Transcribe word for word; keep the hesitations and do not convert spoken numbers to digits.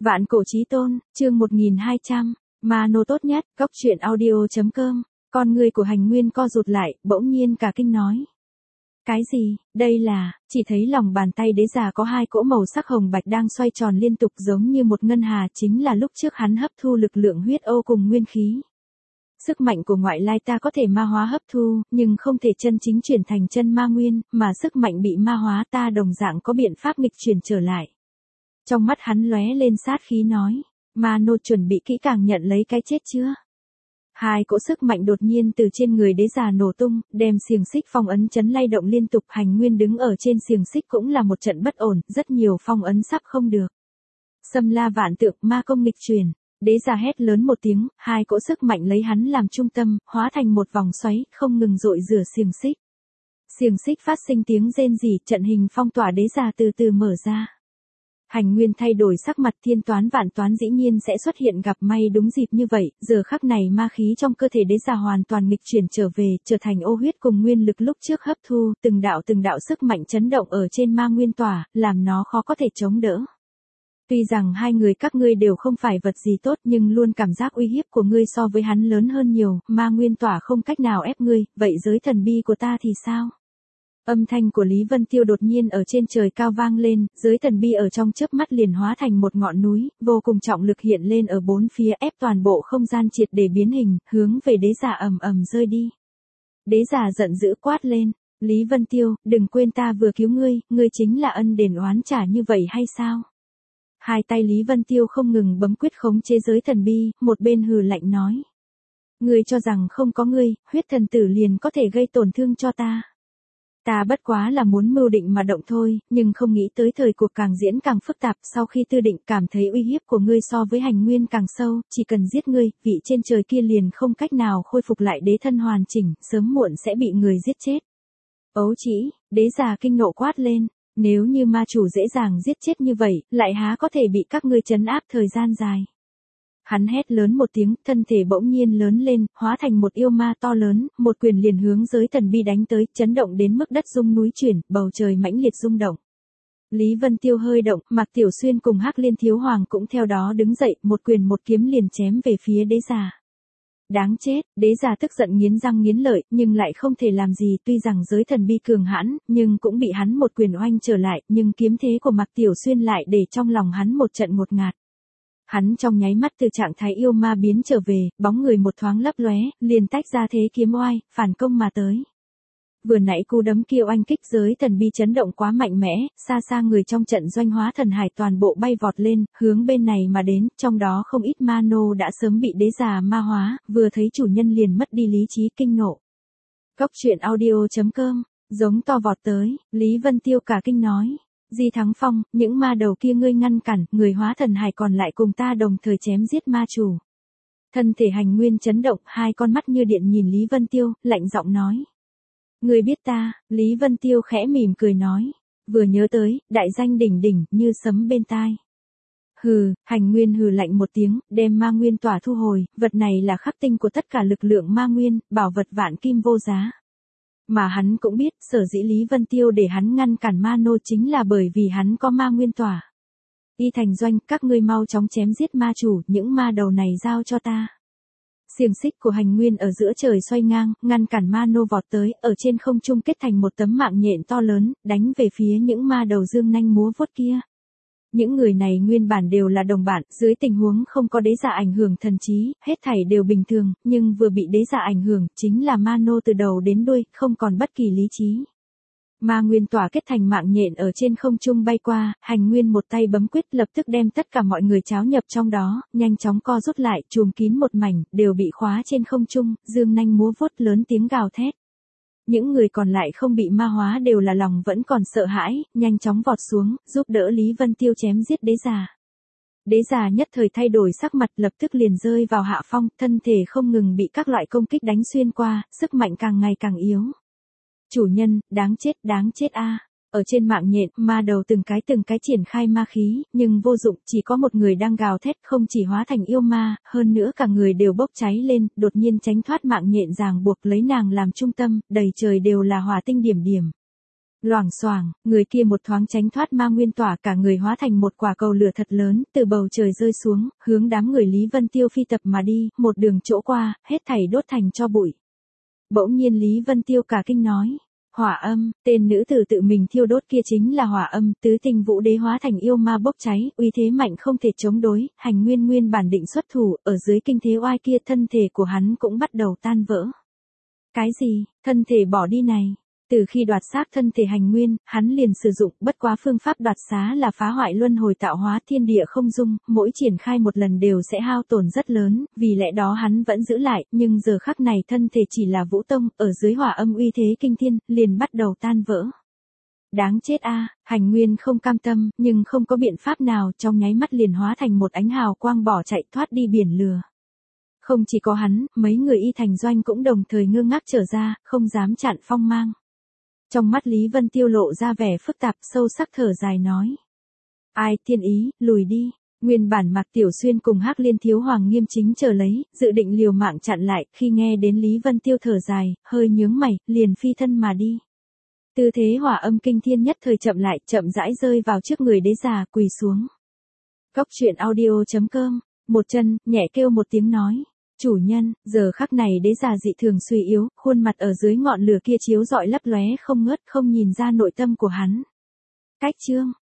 Vạn cổ chí tôn, chương một nghìn hai trăm, ma nô tốt nhất, góc truyện audio.com, con người của Hành Nguyên co rụt lại, bỗng nhiên cả kinh nói. Cái gì, đây là, chỉ thấy lòng bàn tay đế già có hai cỗ màu sắc hồng bạch đang xoay tròn liên tục giống như một ngân hà, chính là lúc trước hắn hấp thu lực lượng huyết ô cùng nguyên khí. Sức mạnh của ngoại lai ta có thể ma hóa hấp thu, nhưng không thể chân chính chuyển thành chân ma nguyên, mà sức mạnh bị ma hóa ta đồng dạng có biện pháp nghịch chuyển trở lại. Trong mắt hắn lóe lên sát khí nói, ma nô chuẩn bị kỹ càng nhận lấy cái chết chưa? Hai cỗ sức mạnh đột nhiên từ trên người đế già nổ tung, đem xiềng xích phong ấn chấn lay động liên tục. Hành Nguyên đứng ở trên xiềng xích cũng là một trận bất ổn, rất nhiều phong ấn sắp không được. Xâm la vạn tượng, ma công nghịch truyền. Đế già hét lớn một tiếng, hai cỗ sức mạnh lấy hắn làm trung tâm, hóa thành một vòng xoáy, không ngừng dội rửa xiềng xích. Xiềng xích phát sinh tiếng rên rỉ, trận hình phong tỏa đế già từ từ mở ra. Hành Nguyên thay đổi sắc mặt, thiên toán vạn toán dĩ nhiên sẽ xuất hiện, gặp may đúng dịp như vậy, giờ khắc này ma khí trong cơ thể đế già hoàn toàn nghịch chuyển trở về, trở thành ô huyết cùng nguyên lực lúc trước hấp thu, từng đạo từng đạo sức mạnh chấn động ở trên ma nguyên tỏa, làm nó khó có thể chống đỡ. Tuy rằng hai người các ngươi đều không phải vật gì tốt, nhưng luôn cảm giác uy hiếp của ngươi so với hắn lớn hơn nhiều, ma nguyên tỏa không cách nào ép ngươi, vậy giới thần bi của ta thì sao? Âm thanh của Lý Vân Tiêu đột nhiên ở trên trời cao vang lên, giới thần bi ở trong chớp mắt liền hóa thành một ngọn núi, vô cùng trọng lực hiện lên ở bốn phía, ép toàn bộ không gian triệt để biến hình, hướng về đế giả ầm ầm rơi đi. Đế giả giận dữ quát lên, Lý Vân Tiêu, đừng quên ta vừa cứu ngươi, ngươi chính là ân đền oán trả như vậy hay sao? Hai tay Lý Vân Tiêu không ngừng bấm quyết khống chế giới thần bi, một bên hừ lạnh nói. Ngươi cho rằng không có ngươi, huyết thần tử liền có thể gây tổn thương cho ta. Ta bất quá là muốn mưu định mà động thôi, nhưng không nghĩ tới thời cuộc càng diễn càng phức tạp, sau khi tư định cảm thấy uy hiếp của ngươi so với Hành Nguyên càng sâu, chỉ cần giết ngươi, vị trên trời kia liền không cách nào khôi phục lại đế thân hoàn chỉnh, sớm muộn sẽ bị người giết chết. Ấu chỉ, đế già kinh nộ quát lên, nếu như ma chủ dễ dàng giết chết như vậy, lại há có thể bị các ngươi trấn áp thời gian dài. Hắn hét lớn một tiếng, thân thể bỗng nhiên lớn lên, hóa thành một yêu ma to lớn, một quyền liền hướng giới thần bi đánh tới, chấn động đến mức đất rung núi chuyển, bầu trời mãnh liệt rung động. Lý Vân Tiêu hơi động, Mạc Tiểu Xuyên cùng Hắc Liên Thiếu Hoàng cũng theo đó đứng dậy, một quyền một kiếm liền chém về phía đế già. Đáng chết, đế già tức giận nghiến răng nghiến lợi, nhưng lại không thể làm gì, tuy rằng giới thần bi cường hãn, nhưng cũng bị hắn một quyền oanh trở lại, nhưng kiếm thế của Mạc Tiểu Xuyên lại để trong lòng hắn một trận ngột ngạt. Hắn trong nháy mắt từ trạng thái yêu ma biến trở về, bóng người một thoáng lấp lóe, liền tách ra thế kiếm oai, phản công mà tới. Vừa nãy cú đấm kia oanh kích giới thần bi chấn động quá mạnh mẽ, xa xa người trong trận doanh hóa thần hải toàn bộ bay vọt lên, hướng bên này mà đến, trong đó không ít ma nô đã sớm bị đế già ma hóa, vừa thấy chủ nhân liền mất đi lý trí kinh nộ. Góc truyện audio.com, giống to vọt tới, Lý Vân Tiêu cả kinh nói. Di Thắng Phong, những ma đầu kia ngươi ngăn cản, người hóa thần hải còn lại cùng ta đồng thời chém giết ma chủ. Thân thể Hành Nguyên chấn động, hai con mắt như điện nhìn Lý Vân Tiêu, lạnh giọng nói. Ngươi biết ta, Lý Vân Tiêu khẽ mỉm cười nói. Vừa nhớ tới, đại danh đỉnh đỉnh, như sấm bên tai. Hừ, Hành Nguyên hừ lạnh một tiếng, đem ma nguyên tỏa thu hồi, vật này là khắc tinh của tất cả lực lượng ma nguyên, bảo vật vạn kim vô giá. Mà hắn cũng biết, sở dĩ Lý Vân Tiêu để hắn ngăn cản ma nô chính là bởi vì hắn có ma nguyên tỏa. Y Thành Doanh, các ngươi mau chóng chém giết ma chủ, những ma đầu này giao cho ta. Xiềng xích của Hành Nguyên ở giữa trời xoay ngang, ngăn cản ma nô vọt tới, ở trên không trung kết thành một tấm mạng nhện to lớn, đánh về phía những ma đầu dương nanh múa vuốt kia. Những người này nguyên bản đều là đồng bạn, dưới tình huống không có đế giả ảnh hưởng thần trí, hết thảy đều bình thường, nhưng vừa bị đế giả ảnh hưởng, chính là ma nô từ đầu đến đuôi, không còn bất kỳ lý trí. Ma nguyên tỏa kết thành mạng nhện ở trên không trung bay qua, Hành Nguyên một tay bấm quyết lập tức đem tất cả mọi người cháo nhập trong đó, nhanh chóng co rút lại, trùm kín một mảnh, đều bị khóa trên không trung, dương nanh múa vuốt lớn tiếng gào thét. Những người còn lại không bị ma hóa đều là lòng vẫn còn sợ hãi, nhanh chóng vọt xuống, giúp đỡ Lý Vân Tiêu chém giết đế già. Đế già nhất thời thay đổi sắc mặt, lập tức liền rơi vào hạ phong, thân thể không ngừng bị các loại công kích đánh xuyên qua, sức mạnh càng ngày càng yếu. Chủ nhân, đáng chết, đáng chết a. Ở trên mạng nhện, ma đầu từng cái từng cái triển khai ma khí, nhưng vô dụng, chỉ có một người đang gào thét, không chỉ hóa thành yêu ma, hơn nữa cả người đều bốc cháy lên, đột nhiên tránh thoát mạng nhện ràng buộc, lấy nàng làm trung tâm, đầy trời đều là hỏa tinh điểm điểm. Loảng xoảng, người kia một thoáng tránh thoát ma nguyên tỏa, cả người hóa thành một quả cầu lửa thật lớn, từ bầu trời rơi xuống, hướng đám người Lý Vân Tiêu phi tập mà đi, một đường chỗ qua, hết thảy đốt thành tro bụi. Bỗng nhiên Lý Vân Tiêu cả kinh nói, hỏa âm, tên nữ tử tự mình thiêu đốt kia chính là hỏa âm, tứ tinh vũ đế hóa thành yêu ma bốc cháy, uy thế mạnh không thể chống đối, hành nguyên nguyên bản định xuất thủ, ở dưới kinh thế oai kia thân thể của hắn cũng bắt đầu tan vỡ. Cái gì, thân thể bỏ đi này? Từ khi đoạt xác thân thể hành nguyên, hắn liền sử dụng, bất quá phương pháp đoạt xá là phá hoại luân hồi tạo hóa thiên địa không dung, mỗi triển khai một lần đều sẽ hao tổn rất lớn, vì lẽ đó hắn vẫn giữ lại, nhưng giờ khắc này thân thể chỉ là vũ tông, ở dưới hỏa âm uy thế kinh thiên, liền bắt đầu tan vỡ. Đáng chết a, hành nguyên không cam tâm, nhưng không có biện pháp nào, trong nháy mắt liền hóa thành một ánh hào quang bỏ chạy thoát đi biển lửa. Không chỉ có hắn, mấy người y thành doanh cũng đồng thời ngơ ngác trở ra, không dám chặn phong mang. Trong mắt Lý Vân Tiêu lộ ra vẻ phức tạp, sâu sắc thở dài nói. Ai thiên ý, lùi đi. Nguyên bản Mạc Tiểu Xuyên cùng Hắc Liên Thiếu Hoàng nghiêm chính chờ lấy, dự định liều mạng chặn lại, khi nghe đến Lý Vân Tiêu thở dài, hơi nhướng mày, liền phi thân mà đi. Tư thế hỏa âm kinh thiên nhất thời chậm lại, chậm rãi rơi vào trước người đế già, quỳ xuống. Góc truyện audio chấm com, một chân, nhẹ kêu một tiếng nói. Chủ nhân, giờ khắc này đế già dị thường suy yếu, khuôn mặt ở dưới ngọn lửa kia chiếu rọi lấp lóe không ngớt, không nhìn ra nội tâm của hắn. Cách chương